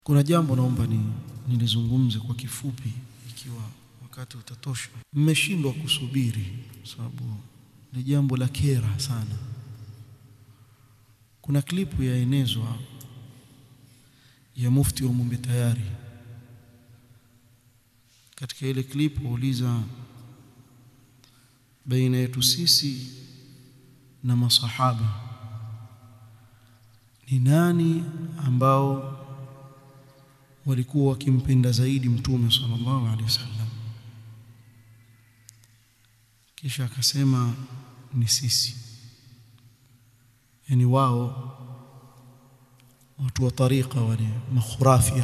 Kuna jambo naomba nilizungumze kwa kifupi ikiwa wakati utatosha. Mmeshindwa kusubiri sababu ni jambo la kera sana. Kuna klipu yaenezwa ya Mufti wa Mumbi Tayari. Katika ile klipu uliza baina yetu sisi na masahaba ni nani ambao walikuwa wakimpenda zaidi Mtume sallallahu alaihi wasallam. Kisha akasema ni sisi, yani wao watu wa tariqa wale makhurafi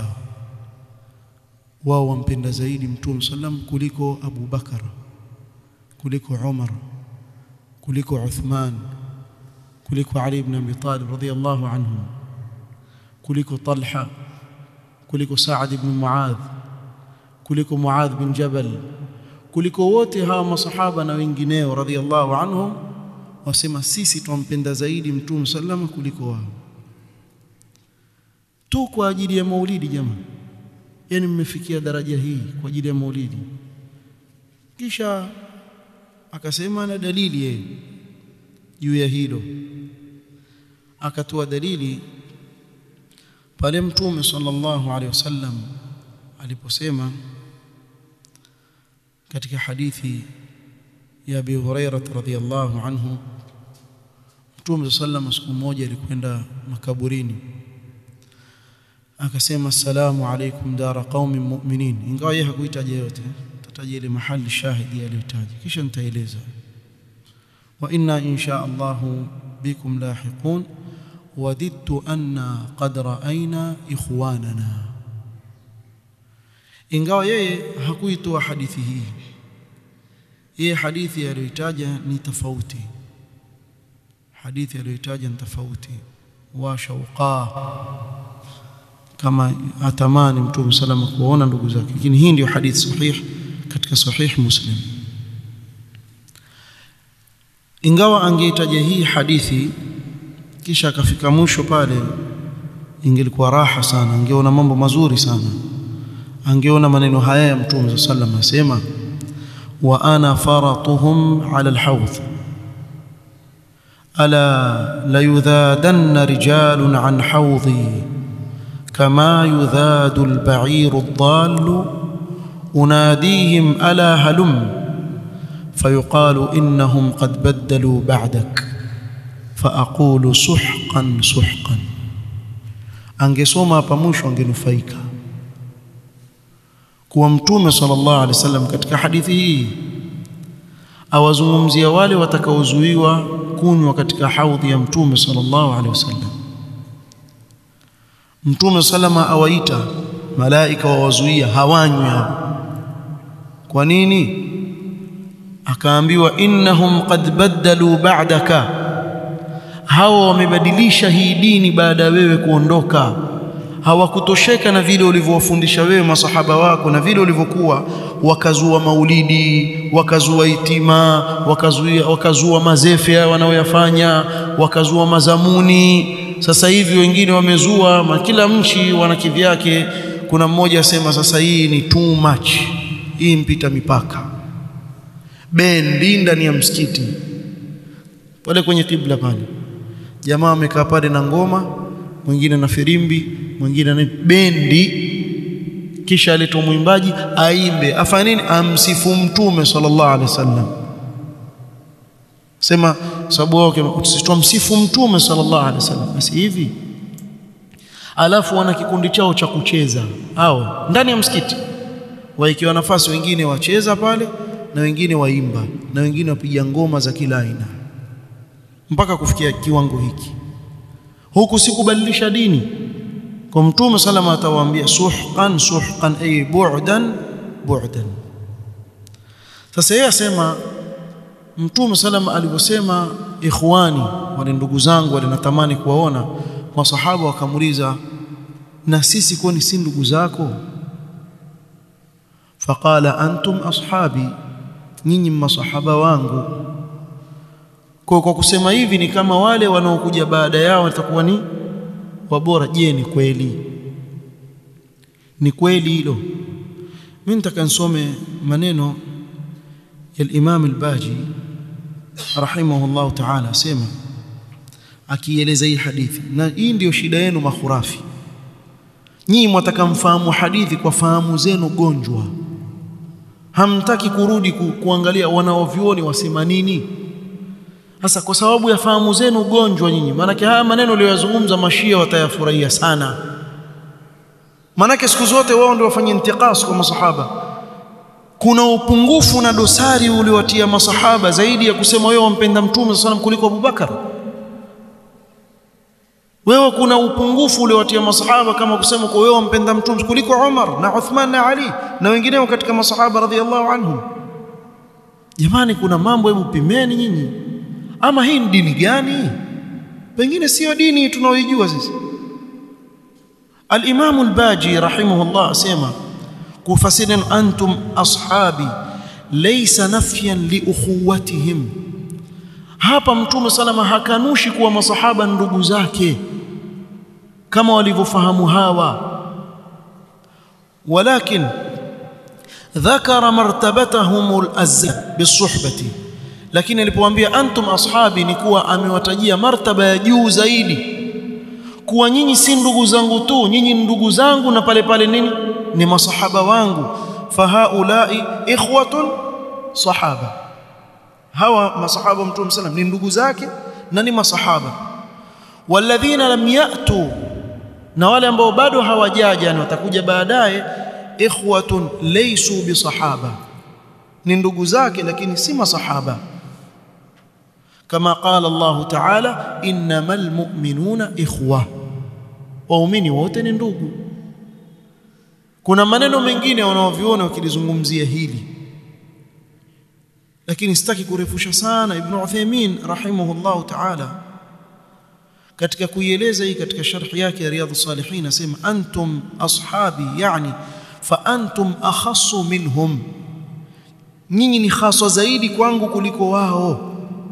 wao wampenda zaidi Mtume sallam kuliko Abu Bakar, kuliko Umar, kuliko Uthman, kuliko Ali ibn Abi Talib radhiyallahu anhu, kuliko Talha, kuliko Saad ibn Muadh, kuliko Muadh bin Jabal, kuliko wote hawa masahaba na wengineo radhiyallahu anhum. Wasema sisi tumpenda zaidi Mtume sallam kuliko wao tu kwa ajili ya maulidi. Jamaa, yani mmefikia daraja hii kwa ajili ya maulidi. Kisha akasema na dalili yeye juu ya hilo, akatoa dalili pale Mtume sallallahu alaihi wasallam aliposema katika hadithi ya Abi Hurairah radhiyallahu anhu, Mtume sallallahu siku moja alikwenda makaburini akasema assalamu alaykum dara qaumin mu'minin, ingawa yeye hakuitaja yote, tataja ile mahali shahidi aliyotaja, kisha nitaeleza. Wa inna insha Allah bikum lahiqun wadidtu anna qad ra'ayna ikhwanana. Ingawa yeye hakuitoa hadithi hii, yeye hadithi aliyotaja ni tofauti, hadithi aliyotaja ni tofauti. Wa shauqa, kama atamani Mtume salama kuona ndugu zake, lakini hii ndio hadithi sahih katika sahih Muslim. Ingawa angeitaja hii hadithi kisha akafika mwisho pale, ingelikuwa raha sana, angeona mambo mazuri sana, angeona maneno haya ya Mtume sallallahu asema wa ana faratuhum ala alhawd ala la yudhadanna rijalun an hawdhi kama yudhadu alba'iru ad-dallu unadihim ala halum fayuqalu innahum qad baddalu ba'dak faaqulu suhqan suhqan. Angesoma hapa mwisho angenufaika kuwa Mtume sallallahu alaihi wasallam katika hadithi hii awazungumzia wale watakaozuiwa kunywa katika haudhi ya Mtume sallallahu alaihi wasallam. Mtume salama awaita malaika wawazuia hawanywi. Kwa nini? Akaambiwa innahum qad baddalu ba'daka, hawa wamebadilisha hii dini baada ya wewe kuondoka. Hawakutosheka na vile ulivyowafundisha wewe masahaba wako na vile ulivyokuwa, wakazua maulidi, wakazua itima, wakazua mazefe wanaoyafanya, wakazua mazamuni. Sasa hivi wengine wamezua, kila mchi wana kivyake. Kuna mmoja asema sasa hii ni too much, hii mpita mipaka. Bendi ndani ya msikiti pale kwenye kibla pale, jamaa amekaa pale na ngoma, mwingine na firimbi, mwingine na bendi, kisha aletwa mwimbaji aimbe, afanye nini? Amsifu Mtume sallallahu alaihi wasallam. Sema sababu wake tutamsifu Mtume sallallahu alaihi wasallam basi hivi. Alafu wana kikundi chao cha kucheza hao ndani ya msikiti, waikiwa nafasi wengine wacheza pale na wengine waimba na wengine wapiga ngoma za kila aina, mpaka kufikia kiwango hiki. Huku sikubadilisha dini. Kwa Mtume salama atawaambia suhqan suhqan, ay bu'dan bu'dan. Sasa yeye asema Mtume salama aliposema ikhwani, wale ndugu zangu wale natamani kuwaona, masahaba wakamuuliza na sisi kwani si ndugu zako? Faqala antum ashabi, nyinyi masahaba wangu. Kwa kusema hivi ni kama wale wanaokuja baada yao watakuwa ni wabora. Je, ni kweli? ni kweli hilo. Mimi nataka nisome maneno ya Imam al-Baji rahimahullah ta'ala, sema akieleza hii hadithi. Na hii ndio shida yenu makhurafi, nyinyi mwataka mfahamu hadithi kwa fahamu zenu gonjwa, hamtaki kurudi kuangalia wanaovioni wasema nini. Sasa kwa sababu ya fahamu zenu gonjwa nyinyi, maana haya maneno aliyozungumza mashia watayafurahia sana, maana siku zote wao ndio wafanye intiqas kwa masahaba. Kuna upungufu na dosari uliowatia masahaba zaidi ya kusema wewe wampenda Mtume sallallahu alayhi wasallam kuliko Abubakar. Wewe kuna upungufu uliowatia masahaba kama kusema kwa wewe wampenda Mtume kuliko Umar na Uthman na Ali na wengineo katika masahaba radhiallahu anhum. Jamani, kuna mambo, hebu pimeni nyinyi. Ama hii ni dini gani? Pengine sio dini tunaoijua sisi. Al-Imam al-Baji rahimahullah asema kufasirin antum ashabi laysa nafyan li ukhuwatihim. Hapa Mtume salama hakanushi kuwa masahaba ndugu zake kama walivyofahamu hawa, walakin dhakara martabatahum al-azza bisuhbati. Lakini alipowaambia antum ashabi ni kuwa amewatajia martaba ya juu zaidi, kuwa nyinyi si ndugu zangu tu, nyinyi ndugu zangu na pale pale nini ni masahaba wangu. Fahaulai ikhwatun sahaba, hawa masahaba Mtume sallam ni ndugu zake na ni masahaba. Walladhina lam ya'tu, na wale ambao bado hawajaja na watakuja baadaye, ikhwatun laysu bisahaba, ni ndugu zake lakini si masahaba. Kama qala Allah ta'ala innamal mu'minuna ikhwa, waumini wote ni ndugu. Kuna maneno mengine wanaoviona wakilizungumzia hili, lakini sitaki kurefusha sana. Ibn Uthaymeen rahimahullah ta'ala katika kuieleza hii katika sharh yake ya Riyadhus Salihin asema antum ashabi, yani fa antum akhassu minhum, nyinyi ni khaswa zaidi kwangu kuliko wao.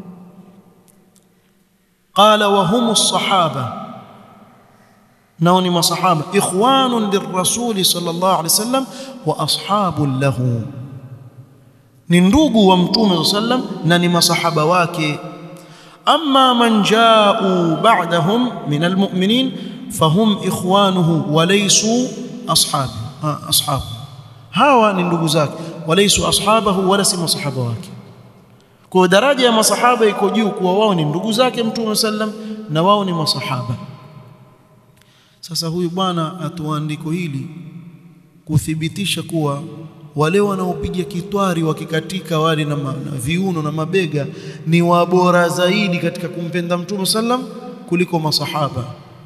Qala wa humus sahaba, nao ni masahaba, ikhwanun lirrasuli sallallahu alaihi wasallam wa ashabun lahu, ni ndugu wa Mtume sallam na ni masahaba wake. Amma man jaa'u ba'dahum min almu'minin fahum ikhwanuhu wa laysu ashabu, hawa ni ndugu zake, wa laysu ashabahu, wala si masahaba wake. Kwa daraja ya masahaba iko juu, kuwa wao ni ndugu zake Mtume sallam na wao ni masahaba. Sasa huyu bwana atoa andiko hili kuthibitisha kuwa wale wanaopiga kitwari wakikatika wale na viuno na mabega ni wabora zaidi katika kumpenda Mtume sallam kuliko masahaba.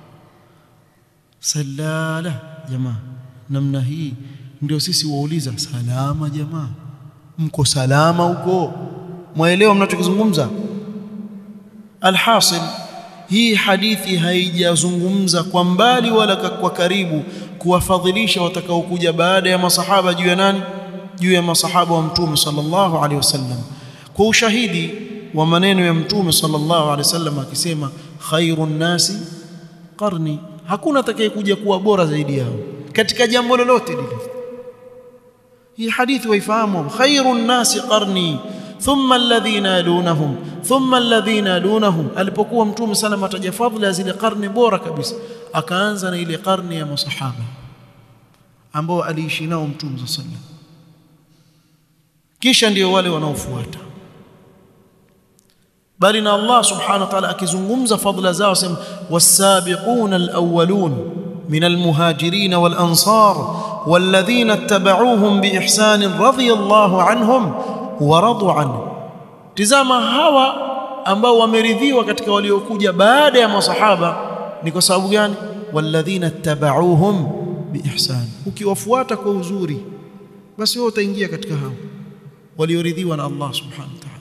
Salala jamaa, namna hii ndio sisi wauliza salama jamaa, mko salama huko? Mwaelewa mnachokizungumza? Alhasil, hii hadithi haijazungumza kwa mbali wala kwa karibu kuwafadhilisha watakaokuja baada ya masahaba juu ya nani? Juu ya masahaba wa Mtume sallallahu alaihi wasallam, kwa ushahidi wa maneno ya Mtume sallallahu alaihi wasallam akisema khairun nasi qarni, hakuna atakayekuja kuwa bora zaidi yao katika jambo lolote lile. Hii hadithi waifahamu, khairun nasi qarni thumma alladhina yalunahum thumma alladhina yalunahum. Alipokuwa Mtume sana ataja fadhila ya zile karne bora kabisa, akaanza na ile karne ya masahaba ambao aliishi nao Mtume sallallahu alaihi wasallam, kisha ndio wale wanaofuata. Bali na Allah subhanahu wa ta'ala akizungumza fadhila zao sema was-sabiquna al-awwalun min al-muhajirin wal-ansar walladhina ittaba'uuhum biihsan radiyallahu anhum wa radu anhu. Tizama hawa ambao wameridhiwa katika waliokuja baada ya masahaba, ni kwa sababu gani? Walladhina ittaba'uuhum biihsan, ukiwafuata kwa uzuri basi wewe utaingia katika hao walioridhiwa na Allah subhanahu wa ta'ala.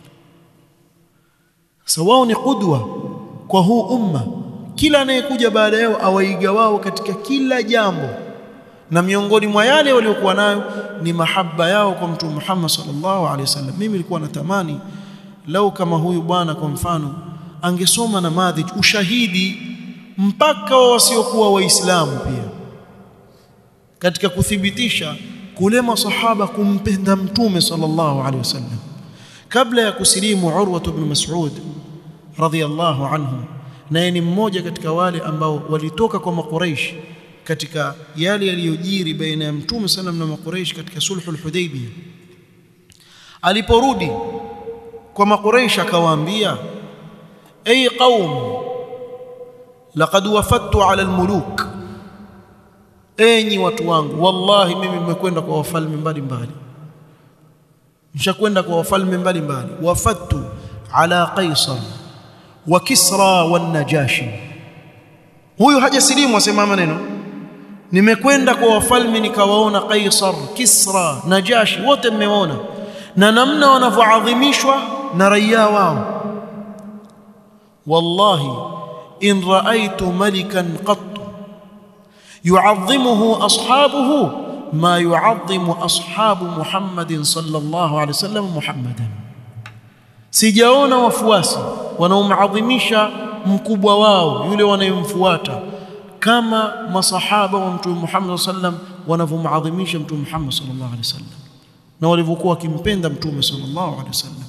Sawa, ni qudwa kwa huu umma, kila anayekuja baada yao awaiga wao katika kila jambo, na miongoni mwa yale waliokuwa nayo ni mahaba yao kwa Mtume Muhammad sallallahu alaihi wasallam. Mimi nilikuwa natamani lau kama huyu bwana kwa mfano angesoma na madhi ushahidi mpaka wasiokuwa waislamu pia, katika kuthibitisha kule masahaba kumpenda mtume sallallahu alaihi wasallam. Kabla ya kusilimu Urwa ibn Mas'ud radhiyallahu anhu, naye ni mmoja katika wale ambao walitoka kwa Makuraish katika yale yaliyojiri baina ya mtume sallam na Makuraish katika sulhul Hudaybiyah. Aliporudi kwa Makuraish akawaambia, ay qaum laqad wafadtu ala almuluk, enyi watu wangu, wallahi mimi nimekwenda kwa wafalme mbalimbali, nishakwenda kwa wafalme mbalimbali. Wafadtu ala Qaisar wa Kisra wa Najashi. Huyu hajasilimu asema maneno, nimekwenda kwa wafalme nikawaona Qaisar, Kisra, Najashi, wote mmeona na namna wanavyoadhimishwa na raia wao. Wallahi in raaitu malikan qat yu'azzimuhu ashabuhu ma yu'azzimu ashabu Muhammadin sallallahu alaihi wasallam Muhammadan, sijaona wafuasi wanaomadhimisha mkubwa wao yule wanayemfuata kama masahaba wa mtume Muhammad sallam wanavyomadhimisha mtume Muhammad sallallahu alaihi wasallam na walivyokuwa wakimpenda mtume sallallahu alaihi wasallam.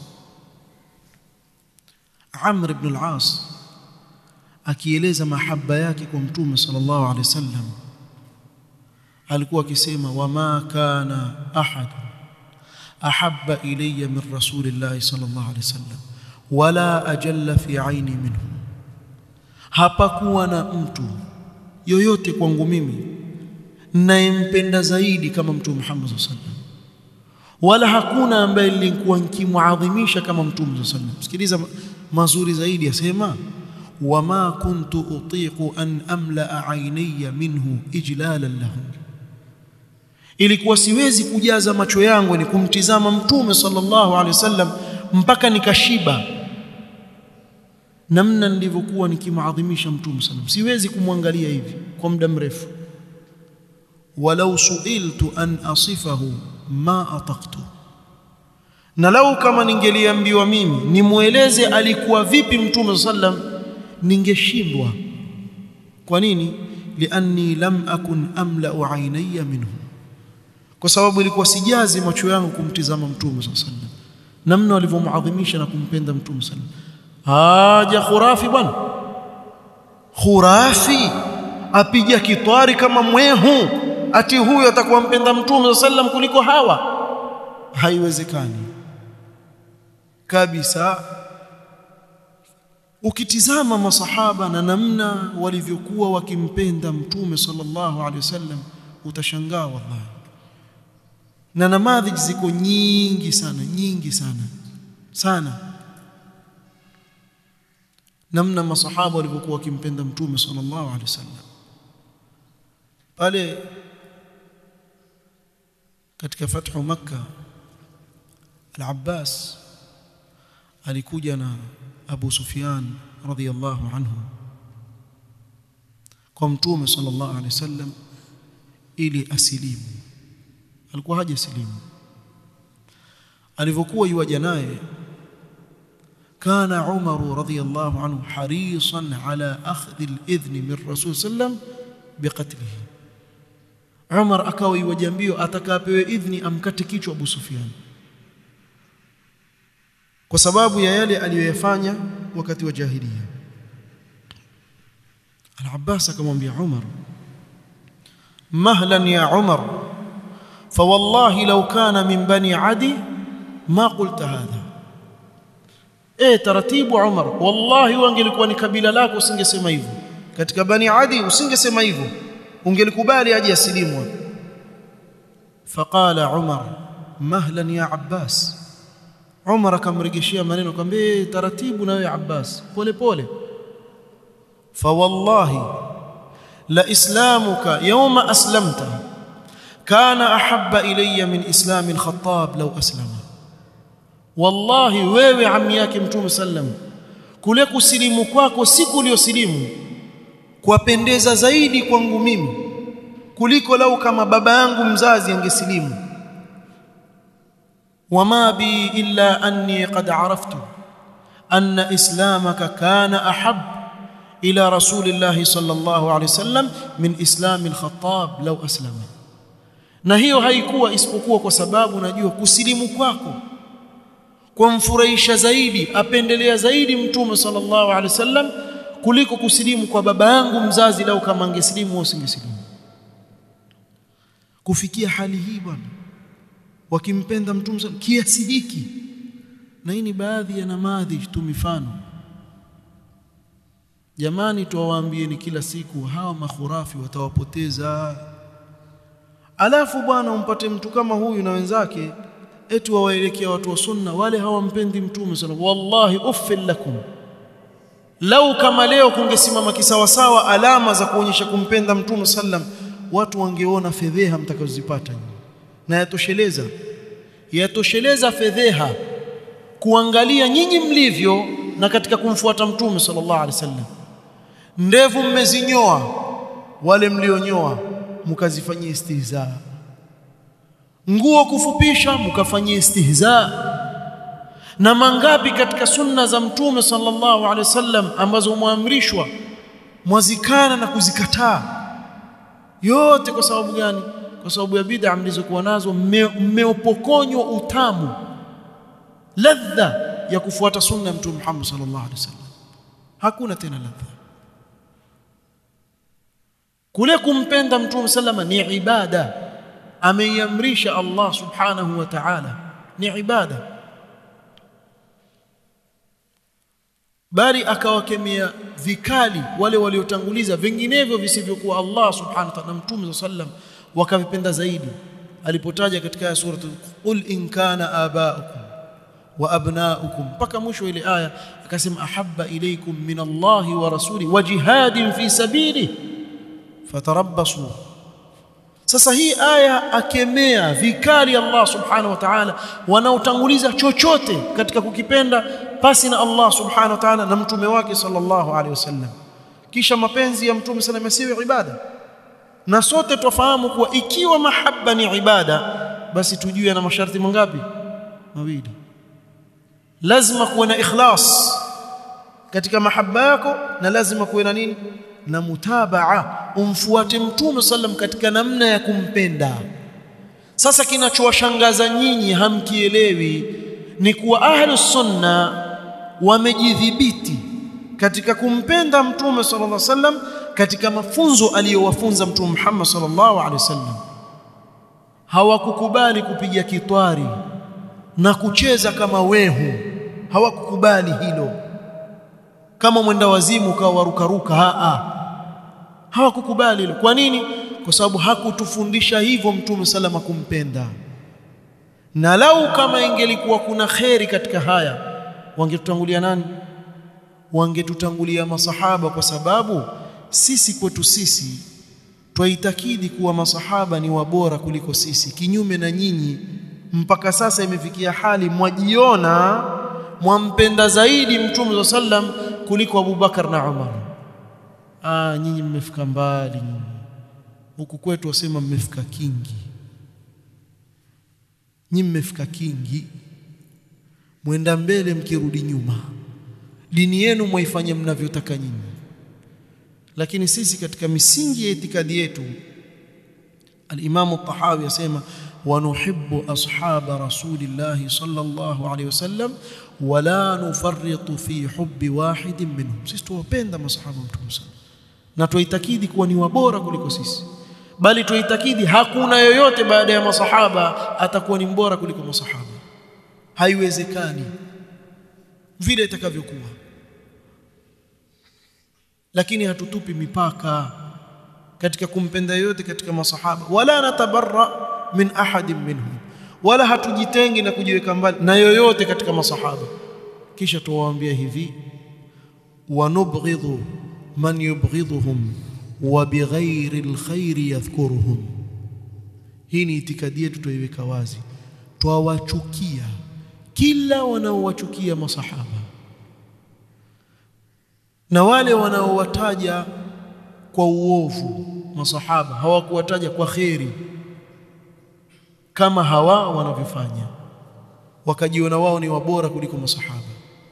Amr ibn al-As akieleza mahaba yake kwa mtume sallallahu alaihi wasallam alikuwa akisema, wama kana ahad ahabba ilayya min rasulillahi sallallahu alaihi wasallam wala ajalla fi aini minhu, hapakuwa na mtu yoyote kwangu mimi ninayempenda zaidi kama mtume Muhammad sallallahu alaihi wasallam, wala hakuna ambaye nilikuwa nikimuadhimisha kama mtume sallallahu alaihi wasallam. Sikiliza mazuri zaidi, yasema wama kuntu utiqu an amla aynaya minhu ijlalan lahu, ilikuwa siwezi kujaza macho yangu ni kumtizama mtume sallallahu alaihi wasallam mpaka nikashiba namna nilivyokuwa nikimuadhimisha mtume sallallahu, siwezi kumwangalia hivi kwa muda mrefu. Walau suiltu an asifahu ma ataqtu, na lau kama ningeliambiwa mimi nimueleze alikuwa vipi mtume sallam ningeshindwa. Kwa nini? Lianni lam akun amla'u aynaya minhu, kwa sababu ilikuwa sijazi macho yangu kumtizama mtume sallam namna alivyomuadhimisha na kumpenda mtume sallam. Haja khurafi bwana, khurafi apiga kitwari kama mwehu ati huyo atakuwa mpenda mtume sallam kuliko hawa, haiwezekani kabisa. Ukitizama masahaba na namna walivyokuwa wakimpenda mtume sallallahu alaihi wasallam utashangaa wallahi, na namadhi ziko nyingi sana namna masahaba walivyokuwa wakimpenda mtume sallallahu alaihi wasallam. Pale katika fathu Makkah, Al-Abbas alikuja na Abu Sufyan radhiyallahu anhu kwa mtume sallallahu alaihi wasallam ili asilimu. Alikuwa hajasilimu. Alivyokuwa yuaja naye, kana Umar radhiyallahu anhu harisan ala akhdhi al-idhn min Rasul sallam biqatlihi. Umar akawa yuwajambio atakapewe idhni amkate kichwa Abu Sufyan kwa sababu ya yale aliyoyafanya wakati wa jahiliya. Al-Abbas akamwambia Umar, mahlan ya Umar, fa wallahi law kana min bani Adi ma qulta hadha. Taratibu Umar, wallahi wangelikuwa ni kabila lako usingesema hivyo, katika bani Adi usingesema hivyo, ungelikubali aje asilimu. Faqala Umar, mahlan ya Abbas. Umar akamrejeshia maneno akamwambia, taratibu na wewe Abbas, pole pole. Fa wallahi la islamuka yawma aslamta kana ahabba ilayya min islam al-Khattab law aslama. Wallahi wewe ammi yake mtume sallam, kule kusilimu kwako siku uliyosilimu kuwapendeza zaidi kwangu mimi kuliko lau kama baba yangu mzazi angesilimu. وما بي إلا أني قد عرفت أن إسلامك كان أحب إلى رسول الله صلى الله عليه وسلم من إسلام الخطاب لو أسلم. Na hiyo haikuwa isipokuwa kwa sababu najua kusilimu kwako kwa mfurahisha zaidi, apendelea zaidi Mtume sallallahu alaihi wasallam kuliko kusilimu kwa baba yangu mzazi, lau kama angesilimu au singesilimu. Kufikia hali hii bwana, wakimpenda Mtume kiasi hiki. Na hii ni baadhi ya namadhi tu, mifano. Jamani, tuwaambieni kila siku hawa makhurafi watawapoteza. Alafu bwana umpate mtu kama huyu na wenzake eti wawaelekea watu wa sunna, wale hawampendi Mtume sallallahu. Wallahi uffil lakum, lau kama leo kungesimama kisawasawa alama za kuonyesha kumpenda Mtume sallam, watu wangeona fedheha mtakazozipata. Na yatosheleza fedheha kuangalia nyinyi mlivyo na katika kumfuata Mtume sallallahu alaihi wasallam. Ndevu mmezinyoa, wale mlionyoa mkazifanyia istihza. Nguo kufupisha mkafanyia istihza. Na mangapi katika sunna za Mtume sallallahu alaihi wasallam ambazo muamrishwa mwazikana na kuzikataa. Yote kwa sababu gani? Kwa sababu ya bid'a mlizokuwa nazo, mmeopokonywa utamu, ladha ya kufuata sunna ya Mtume Muhammad sallallahu alaihi wasallam. Hakuna tena ladha. Kule kumpenda Mtume sallama ni ibada, ameiamrisha Allah subhanahu wa ta'ala, ni ibada. Bali akawakemea vikali wale waliotanguliza vinginevyo visivyokuwa Allah subhanahu wa ta'ala na Mtume sallam, wakavipenda zaidi. Alipotaja katika sura qul in kana aba'ukum wa abna'ukum, mpaka mwisho ile aya akasema ahabba ilaykum min Allahi wa rasuli wa jihadin fi sabili fatarabbasu. Sasa hii aya akemea vikali Allah subhanahu wa ta'ala wanaotanguliza chochote katika kukipenda pasi na Allah subhanahu wa ta'ala na mtume wake sallallahu alaihi wasallam. Kisha mapenzi ya Mtume sallallahu alaihi wasallam ibada. Na sote tufahamu kuwa ikiwa mahabba ni ibada, basi tujue na masharti mangapi? Mawili. Lazima kuwe na ikhlas katika mahabba yako, na lazima kuwe na nini? Na mutabaa, umfuate Mtume sallam katika namna ya kumpenda. Sasa kinachowashangaza nyinyi hamkielewi ni kuwa ahlus sunna wamejidhibiti katika kumpenda Mtume sallallahu alaihi wasallam katika mafunzo aliyowafunza Mtume Muhammad sallallahu alaihi wasallam. Hawakukubali kupiga kitwari na kucheza kama wehu, hawakukubali hilo. Kama mwenda wazimu kawa warukaruka, hawakukubali hilo. Kwa nini? Kwa sababu hakutufundisha hivyo Mtume salama kumpenda. Na lau kama ingelikuwa kuna kheri katika haya, wangetutangulia nani? Wangetutangulia masahaba, kwa sababu sisi kwetu sisi twaitakidi kuwa masahaba ni wabora kuliko sisi, kinyume na nyinyi. Mpaka sasa imefikia hali mwajiona mwampenda zaidi Mtume sallam kuliko Abu Bakar na Umar. Nyinyi mmefika mbali nyinyi. Huku kwetu wasema mmefika kingi. Nyinyi mmefika kingi, mwenda mbele mkirudi nyuma. Dini yenu mwaifanya mnavyotaka nyinyi. Lakini sisi katika misingi ya itikadi yetu, al-Imam al-Tahawi yasema wa nuhibbu ashaba rasulillahi sallallahu alayhi wasallam wa la nufarritu fi hubbi wahidin minhum. Sisi tuwapenda masahaba wa Mtume sallallahu, na tuitakidi kuwa ni wabora kuliko sisi, bali tuitakidi hakuna yoyote baada ya masahaba atakuwa ni mbora kuliko masahaba. Haiwezekani vile itakavyokuwa. Lakini hatutupi mipaka katika kumpenda yote katika masahaba, wala natabarra min ahadin minhum, wala hatujitengi na kujiweka mbali na yoyote katika masahaba. Kisha tuwaambia hivi, wa nubghidhu man yubghidhuhum wa bighairi alkhairi yadhkuruhum. Hii ni itikadi yetu, tuiweka wazi. Twawachukia kila wanaowachukia masahaba, na wale wanaowataja kwa uovu masahaba hawakuwataja kwa khairi kama hawa wanavyofanya, wakajiona wao ni wabora kuliko masahaba.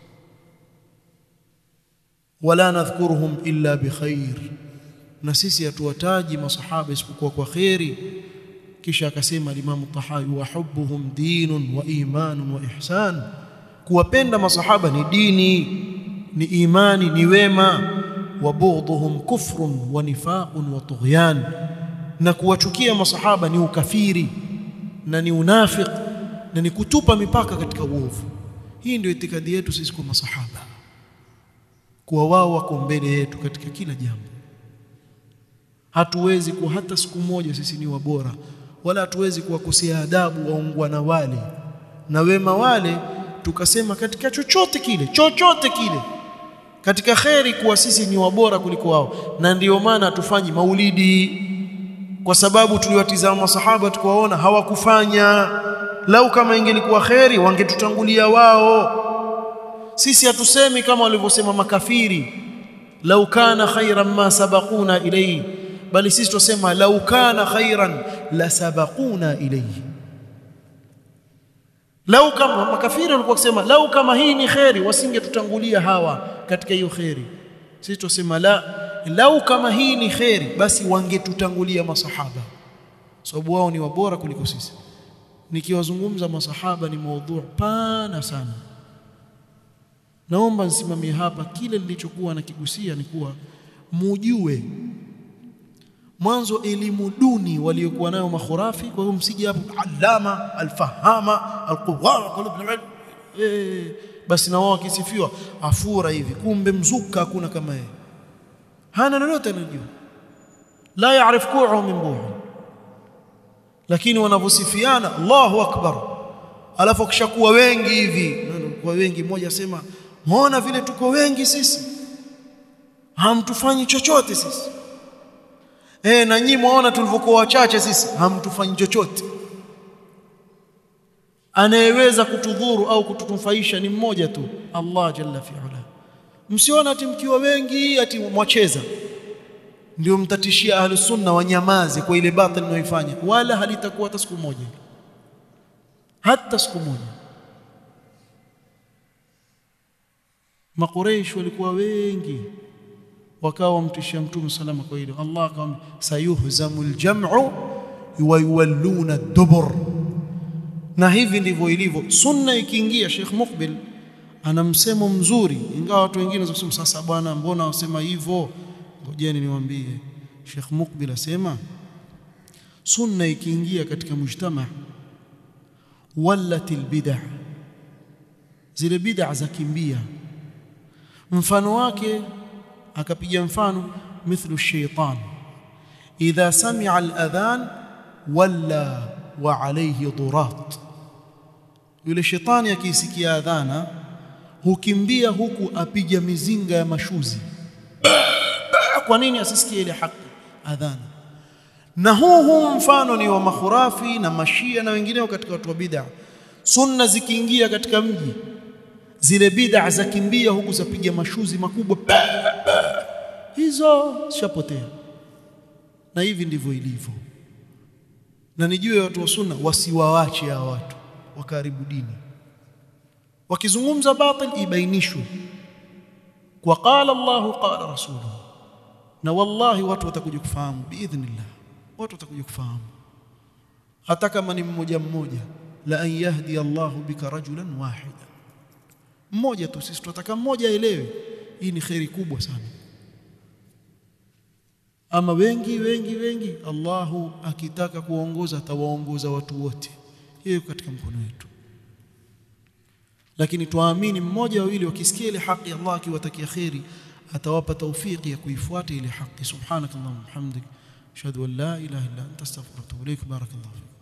Wala nadhkuruhum illa bikhair, na sisi hatuwataji masahaba isipokuwa kwa khairi. kisha akasema Imam Tahawi wa hubbuhum dinun wa imanun wa ihsan, kuwapenda masahaba ni dini, ni imani, ni wema. Wa bughdhuhum kufrun wa nifaqun wa tughyan, na kuwachukia masahaba ni ukafiri na ni unafiki na ni kutupa mipaka katika uovu. Hii ndio itikadi yetu sisi kwa masahaba, kuwa wao wako mbele yetu katika kila jambo. Hatuwezi kwa hata siku moja sisi ni wabora, wala hatuwezi kuwakosea adabu waungwana wale na wema wale tukasema katika chochote kile katika khairi kuwa sisi ni wabora kuliko wao. Na ndio maana hatufanyi maulidi, kwa sababu tuliwatizama masahaba tukawaona hawakufanya. Lau kama ingelikuwa khairi wangetutangulia wao. Sisi hatusemi kama walivyosema makafiri, lau kana khairan ma sabaquna ilayhi, bali sisi tusema lau kana khairan la sabaquna ilayhi. Lau kama makafiri walikuwa kusema lau kama hii ni khairi wasingetutangulia hawa katika hiyo khairi. Sisi tusema lau kama hii ni khairi basi wangetutangulia masahaba, sababu wao ni wabora kuliko sisi. Nikiwazungumza masahaba ni maudhu pana sana. Naomba nisimamie hapa. Kile nilichokuwa nakigusia ni kuwa mujue mwanzo elimu duni waliokuwa nayo makhurafi. Kwa hiyo msije hapo alama alfahama alquwa basi na wao kisifiwa afura hivi, kumbe mzuka hakuna kama yeye, hana lolote anajua, la yaarif ku'u min bu'u. Lakini wanavosifiana Allahu akbar, alafu kishakuwa wengi hivi, kwa wengi mmoja asema muona vile tuko wengi sisi hamtufanyi chochote sisi. Na nyinyi muona tulivyokuwa wachache sisi hamtufanyi chochote. Anayeweza kutudhuru au kutunufaisha ni mmoja tu, Allah jalla fi'ala. Msiona ati mkiwa wengi ati mwacheza ndio mtatishia ahli sunna wanyamaze kwa ile batil mnayoifanya, wala halitakuwa hata siku moja, hata siku moja. Makuraish walikuwa wengi, wakawa wamtishia Mtume salama kwa hilo. Allah akamwambia sayuhzamul jam'u wa yuwalluna ad-dubur. Na hivi ndivyo ilivyo sunna ikiingia. Sheikh Muqbil ana msemo mzuri, ingawa watu wengine wanasema sasa bwana mbona wasema hivyo. Ngojeni niwaambie. Sheikh Muqbil asema sunna ikiingia katika mujtama wallatil bid'ah, zile bid'ah za kimbia. Mfano wake akapiga mfano mithlu shaytan idha sami'a al-adhan walla wa alayhi durat. Yule shetani akisikia adhana hukimbia huku apiga mizinga ya mashuzi. Kwa nini asisikie ile haki adhana? Na huu mfano ni wa makhurafi na mashia na wengineo katika watu wa bid'ah. Sunna zikiingia katika mji, zile bid'ah za kimbia huku zapiga mashuzi makubwa, hizo shapotea. Na hivi ndivyo ilivyo. Na nijue watu wa sunna wasiwaache hao watu wakaribu dini. Wakizungumza batil ibainishwe kwa qala Allah qala rasuluhu, na wallahi watu watakuja kufahamu biidhnillah. Watu watakuja kufahamu hata kama ni mmoja mmoja. La an yahdi Allah bika rajulan wahida, mmoja tu. Sisi tunataka mmoja aelewe, hii ni khairi kubwa sana. Ama wengi Allahu akitaka kuongoza atawaongoza watu wote, hiyo katika mkono wetu. Lakini tuamini mmoja wawili wakisikia ile haki, Allah akiwatakia khairi atawapa taufiki ya kuifuata ile haki. Subhanakallahumma hamdik ashhadu an la ilaha illa anta astaghfiruka wa atubu ilaik. Barakallahu.